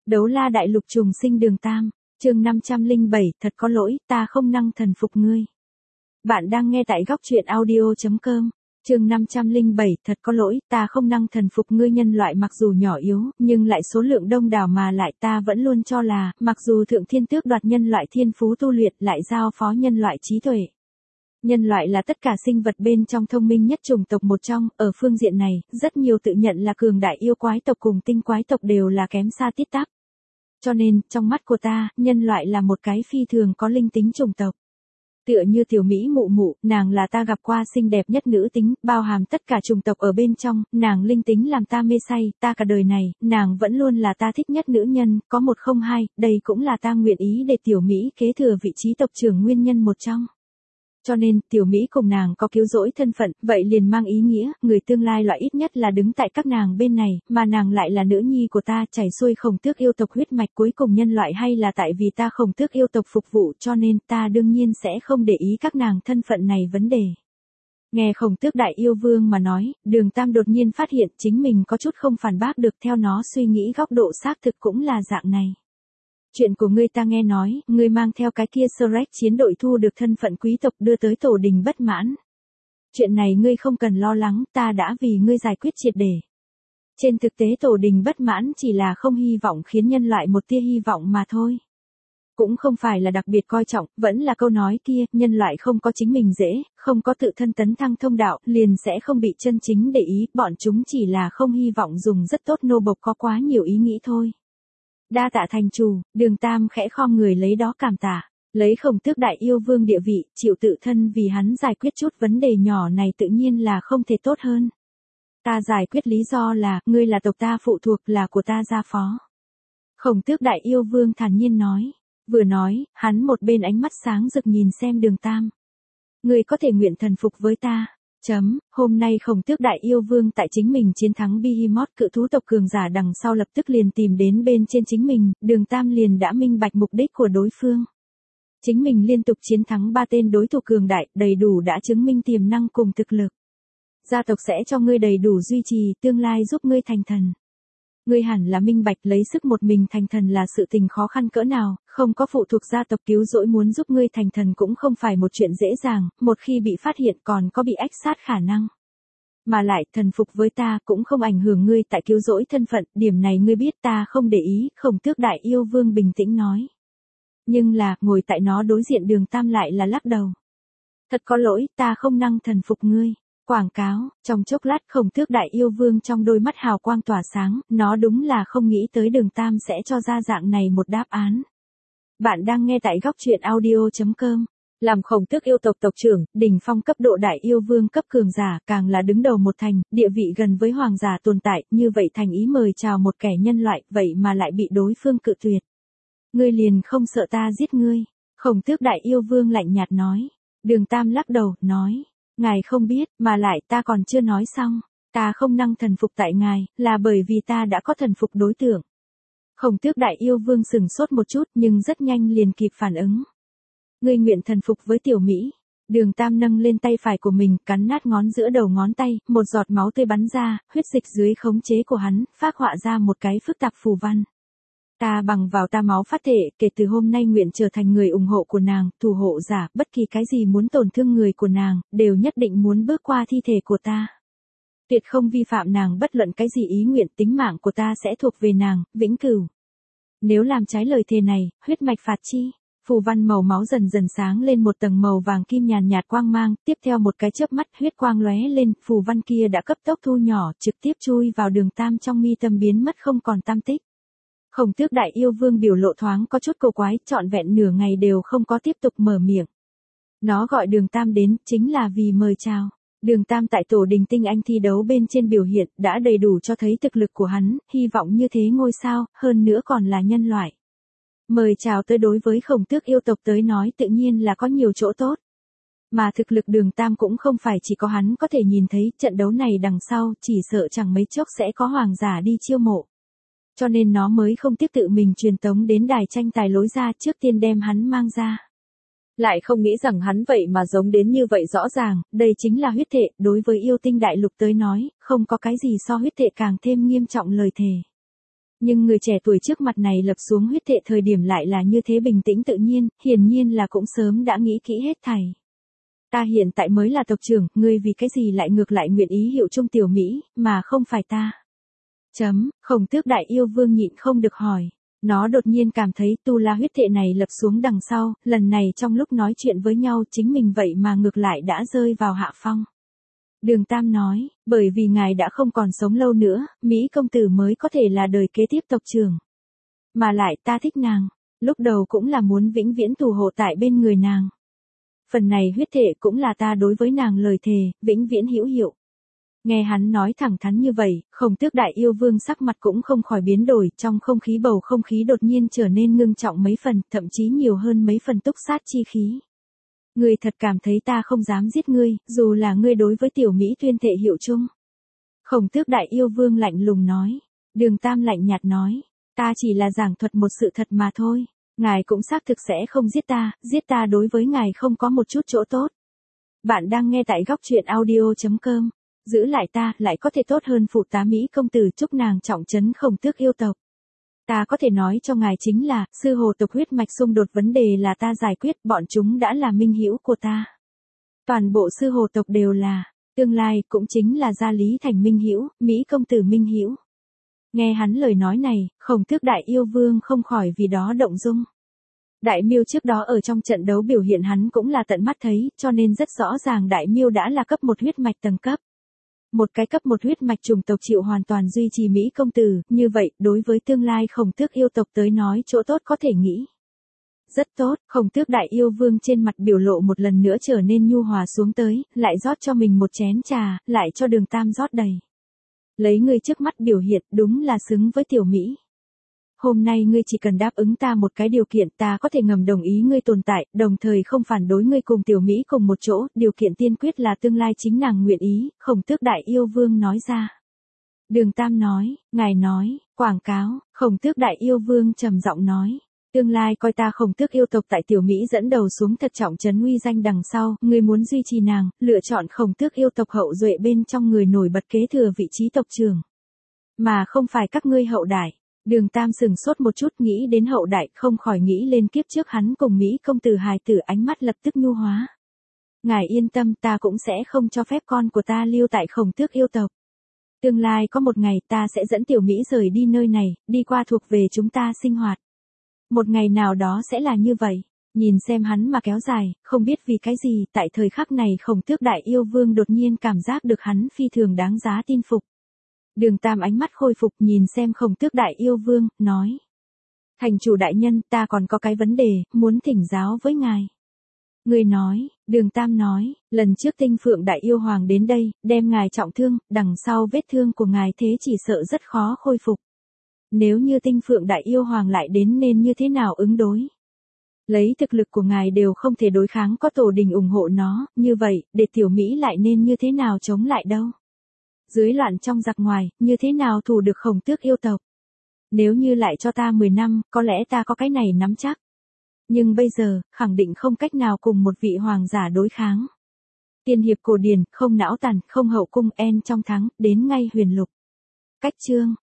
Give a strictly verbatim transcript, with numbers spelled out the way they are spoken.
Đấu la đại lục trùng sinh đường Tam, chương năm trăm lẻ bảy, thật có lỗi, ta không năng thần phục ngươi. Bạn đang nghe tại góc truyện audio chấm com. Chương năm trăm lẻ bảy, thật có lỗi, ta không năng thần phục ngươi. Nhân loại mặc dù nhỏ yếu, nhưng lại số lượng đông đảo, mà lại ta vẫn luôn cho là, mặc dù thượng thiên tước đoạt nhân loại thiên phú tu luyện, lại giao phó nhân loại trí tuệ. Nhân loại là tất cả sinh vật bên trong thông minh nhất chủng tộc một trong, ở phương diện này, rất nhiều tự nhận là cường đại yêu quái tộc cùng tinh quái tộc đều là kém xa tít tắp. Cho nên, trong mắt của ta, nhân loại là một cái phi thường có linh tính chủng tộc. Tựa như tiểu Mỹ mụ mụ, nàng là ta gặp qua xinh đẹp nhất nữ tính, bao hàm tất cả chủng tộc ở bên trong, nàng linh tính làm ta mê say, ta cả đời này, nàng vẫn luôn là ta thích nhất nữ nhân, có một không hai, đây cũng là ta nguyện ý để tiểu Mỹ kế thừa vị trí tộc trưởng nguyên nhân một trong. Cho nên, tiểu Mỹ cùng nàng có cứu rỗi thân phận, vậy liền mang ý nghĩa, người tương lai loại ít nhất là đứng tại các nàng bên này, mà nàng lại là nữ nhi của ta, chảy xuôi Khổng Tước yêu tộc huyết mạch cuối cùng nhân loại, hay là tại vì ta Khổng Tước yêu tộc phục vụ, cho nên ta đương nhiên sẽ không để ý các nàng thân phận này vấn đề. Nghe Khổng Tước đại yêu vương mà nói, đường Tam đột nhiên phát hiện chính mình có chút không phản bác được, theo nó suy nghĩ góc độ xác thực cũng là dạng này. Chuyện của ngươi ta nghe nói, ngươi mang theo cái kia Shrek chiến đội thu được thân phận quý tộc đưa tới tổ đình bất mãn. Chuyện này ngươi không cần lo lắng, ta đã vì ngươi giải quyết triệt để. Trên thực tế tổ đình bất mãn chỉ là không hy vọng khiến nhân loại một tia hy vọng mà thôi. Cũng không phải là đặc biệt coi trọng, vẫn là câu nói kia, nhân loại không có chính mình dễ, không có tự thân tấn thăng thông đạo, liền sẽ không bị chân chính để ý, bọn chúng chỉ là không hy vọng dùng rất tốt nô bộc có quá nhiều ý nghĩ thôi. Đa tạ thành chủ, đường Tam khẽ khom người lấy đó cảm tạ, lấy Khổng Tước đại yêu vương địa vị, chịu tự thân vì hắn giải quyết chút vấn đề nhỏ này tự nhiên là không thể tốt hơn. Ta giải quyết lý do là, ngươi là tộc ta phụ thuộc, là của ta gia phó. Khổng Tước đại yêu vương thản nhiên nói, vừa nói, hắn một bên ánh mắt sáng rực nhìn xem đường Tam. Ngươi có thể nguyện thần phục với ta. Chấm, hôm nay Khổng Tước đại yêu vương tại chính mình chiến thắng Behemoth cự thú tộc cường giả đằng sau lập tức liền tìm đến bên trên chính mình, đường Tam liền đã minh bạch mục đích của đối phương. Chính mình liên tục chiến thắng ba tên đối thủ cường đại, đầy đủ đã chứng minh tiềm năng cùng thực lực. Gia tộc sẽ cho ngươi đầy đủ duy trì, tương lai giúp ngươi thành thần. Ngươi hẳn là minh bạch lấy sức một mình thành thần là sự tình khó khăn cỡ nào, không có phụ thuộc gia tộc cứu rỗi muốn giúp ngươi thành thần cũng không phải một chuyện dễ dàng, một khi bị phát hiện còn có bị ách sát khả năng. Mà lại, thần phục với ta cũng không ảnh hưởng ngươi tại cứu rỗi thân phận, điểm này ngươi biết ta không để ý, Khổng Tước đại yêu vương bình tĩnh nói. Nhưng là, ngồi tại nó đối diện đường Tam lại là lắc đầu. Thật có lỗi, ta không năng thần phục ngươi. Quảng cáo, trong chốc lát Khổng Tước đại yêu vương trong đôi mắt hào quang tỏa sáng, nó đúng là không nghĩ tới đường Tam sẽ cho ra dạng này một đáp án. Bạn đang nghe tại góc truyện audio chấm com. Làm Khổng Tước yêu tộc tộc trưởng, đỉnh phong cấp độ đại yêu vương cấp cường giả, càng là đứng đầu một thành, địa vị gần với hoàng giả tồn tại, như vậy thành ý mời chào một kẻ nhân loại, vậy mà lại bị đối phương cự tuyệt. Ngươi liền không sợ ta giết ngươi? Khổng Tước đại yêu vương lạnh nhạt nói. Đường Tam lắc đầu, nói. Ngài không biết, mà lại ta còn chưa nói xong, ta không năng thần phục tại ngài, là bởi vì ta đã có thần phục đối tượng. Khổng Tước đại yêu vương sừng sốt một chút nhưng rất nhanh liền kịp phản ứng. Ngươi nguyện thần phục với tiểu Mỹ. Đường Tam nâng lên tay phải của mình, cắn nát ngón giữa đầu ngón tay, một giọt máu tươi bắn ra, huyết dịch dưới khống chế của hắn, phác họa ra một cái phức tạp phù văn. Ta bằng vào ta máu phát thể, kể từ hôm nay nguyện trở thành người ủng hộ của nàng, thủ hộ giả, bất kỳ cái gì muốn tổn thương người của nàng, đều nhất định muốn bước qua thi thể của ta. Tuyệt không vi phạm nàng bất luận cái gì ý nguyện, tính mạng của ta sẽ thuộc về nàng, vĩnh cửu. Nếu làm trái lời thề này, huyết mạch phạt chi. Phù văn màu máu dần dần sáng lên một tầng màu vàng kim nhàn nhạt quang mang, tiếp theo một cái chớp mắt huyết quang lóe lên, phù văn kia đã cấp tốc thu nhỏ, trực tiếp chui vào đường Tam trong mi tâm biến mất không còn tăm tích. Khổng Tước đại yêu vương biểu lộ thoáng có chút cổ quái, trọn vẹn nửa ngày đều không có tiếp tục mở miệng. Nó gọi đường Tam đến, chính là vì mời chào. Đường Tam tại tổ đình tinh anh thi đấu bên trên biểu hiện, đã đầy đủ cho thấy thực lực của hắn, hy vọng như thế ngôi sao, hơn nữa còn là nhân loại. Mời chào tới đối với Khổng Tước yêu tộc tới nói tự nhiên là có nhiều chỗ tốt. Mà thực lực đường Tam cũng không phải chỉ có hắn có thể nhìn thấy, trận đấu này đằng sau, chỉ sợ chẳng mấy chốc sẽ có hoàng giả đi chiêu mộ. Cho nên nó mới không tiếp tự mình truyền tống đến đài tranh tài lối ra, trước tiên đem hắn mang ra. Lại không nghĩ rằng hắn vậy mà giống đến như vậy rõ ràng, đây chính là huyết thệ, đối với yêu tinh đại lục tới nói, không có cái gì so huyết thệ càng thêm nghiêm trọng lời thề. Nhưng người trẻ tuổi trước mặt này lập xuống huyết thệ thời điểm lại là như thế bình tĩnh tự nhiên, hiển nhiên là cũng sớm đã nghĩ kỹ hết thảy. Ta hiện tại mới là tộc trưởng, ngươi vì cái gì lại ngược lại nguyện ý hiệu chung tiểu Mỹ, mà không phải ta. Chấm, Khổng Tước Đại Yêu Vương nhịn không được hỏi. Nó đột nhiên cảm thấy tu la huyết thệ này lập xuống đằng sau, lần này trong lúc nói chuyện với nhau chính mình vậy mà ngược lại đã rơi vào hạ phong. Đường Tam nói, bởi vì ngài đã không còn sống lâu nữa, Mỹ công tử mới có thể là đời kế tiếp tộc trưởng. Mà lại ta thích nàng, lúc đầu cũng là muốn vĩnh viễn thủ hộ tại bên người nàng. Phần này huyết thệ cũng là ta đối với nàng lời thề, vĩnh viễn hữu hiệu. Nghe hắn nói thẳng thắn như vậy, Khổng Tước Đại Yêu Vương sắc mặt cũng không khỏi biến đổi, trong không khí bầu không khí đột nhiên trở nên ngưng trọng mấy phần, thậm chí nhiều hơn mấy phần túc sát chi khí. Ngươi thật cảm thấy ta không dám giết ngươi, dù là ngươi đối với tiểu Mỹ tuyên thệ hiệu chung. Khổng Tước Đại Yêu Vương lạnh lùng nói. Đường Tam lạnh nhạt nói, ta chỉ là giảng thuật một sự thật mà thôi. Ngài cũng xác thực sẽ không giết ta, giết ta đối với ngài không có một chút chỗ tốt. Bạn đang nghe tại góc truyện audio chấm com. Giữ lại ta, lại có thể tốt hơn phụ tá Mỹ công tử, chúc nàng trọng trấn Khổng Tước yêu tộc. Ta có thể nói cho ngài chính là, sư hồ tộc huyết mạch xung đột vấn đề là ta giải quyết, bọn chúng đã là minh hữu của ta. Toàn bộ sư hồ tộc đều là, tương lai cũng chính là gia Lý Thành minh hữu, Mỹ công tử minh hữu. Nghe hắn lời nói này, Khổng Tước Đại Yêu Vương không khỏi vì đó động dung. Đại Miêu trước đó ở trong trận đấu biểu hiện hắn cũng là tận mắt thấy, cho nên rất rõ ràng Đại Miêu đã là cấp một huyết mạch tầng cấp. Một cái cấp một huyết mạch chủng tộc chịu hoàn toàn duy trì Mỹ công tử, như vậy, đối với tương lai Khổng Tước yêu tộc tới nói chỗ tốt có thể nghĩ. Rất tốt, Khổng Tước Đại Yêu Vương trên mặt biểu lộ một lần nữa trở nên nhu hòa xuống tới, lại rót cho mình một chén trà, lại cho Đường Tam rót đầy. Lấy ngươi trước mắt biểu hiện, đúng là xứng với tiểu Mỹ. Hôm nay ngươi chỉ cần đáp ứng ta một cái điều kiện, ta có thể ngầm đồng ý ngươi tồn tại, đồng thời không phản đối ngươi cùng tiểu Mỹ cùng một chỗ, điều kiện tiên quyết là tương lai chính nàng nguyện ý, Khổng Tước Đại Yêu Vương nói ra. Đường Tam nói, ngài nói, quảng cáo, Khổng Tước Đại Yêu Vương trầm giọng nói, tương lai coi ta Khổng Tước yêu tộc tại tiểu Mỹ dẫn đầu xuống thật trọng trấn uy danh đằng sau, ngươi muốn duy trì nàng, lựa chọn Khổng Tước yêu tộc hậu duệ bên trong người nổi bật kế thừa vị trí tộc trưởng, mà không phải các ngươi hậu đại. Đường Tam sừng sốt một chút nghĩ đến hậu đại, không khỏi nghĩ lên kiếp trước hắn cùng Mỹ công tử hài tử, ánh mắt lập tức nhu hóa. Ngài yên tâm, ta cũng sẽ không cho phép con của ta lưu tại Khổng Tước yêu tộc. Tương lai có một ngày ta sẽ dẫn tiểu Mỹ rời đi nơi này, đi qua thuộc về chúng ta sinh hoạt. Một ngày nào đó sẽ là như vậy. Nhìn xem hắn mà kéo dài, không biết vì cái gì, tại thời khắc này Khổng Tước Đại Yêu Vương đột nhiên cảm giác được hắn phi thường đáng giá tin phục. Đường Tam ánh mắt khôi phục nhìn xem Khổng Tước Đại Yêu Vương, nói. Thành chủ đại nhân, ta còn có cái vấn đề, muốn thỉnh giáo với ngài. Người nói, Đường Tam nói, lần trước Tinh Phượng Đại Yêu Hoàng đến đây, đem ngài trọng thương, đằng sau vết thương của ngài thế chỉ sợ rất khó khôi phục. Nếu như Tinh Phượng Đại Yêu Hoàng lại đến nên như thế nào ứng đối? Lấy thực lực của ngài đều không thể đối kháng, có tổ đình ủng hộ nó, như vậy, để tiểu Mỹ lại nên như thế nào chống lại đâu? Dưới loạn trong giặc ngoài, như thế nào thủ được Khổng Tước yêu tộc? Nếu như lại cho ta mười năm, có lẽ ta có cái này nắm chắc. Nhưng bây giờ, khẳng định không cách nào cùng một vị hoàng giả đối kháng. Tiên hiệp cổ điển, không não tàn, không hậu cung, en trong thắng, đến ngay huyền lục. Cách chương.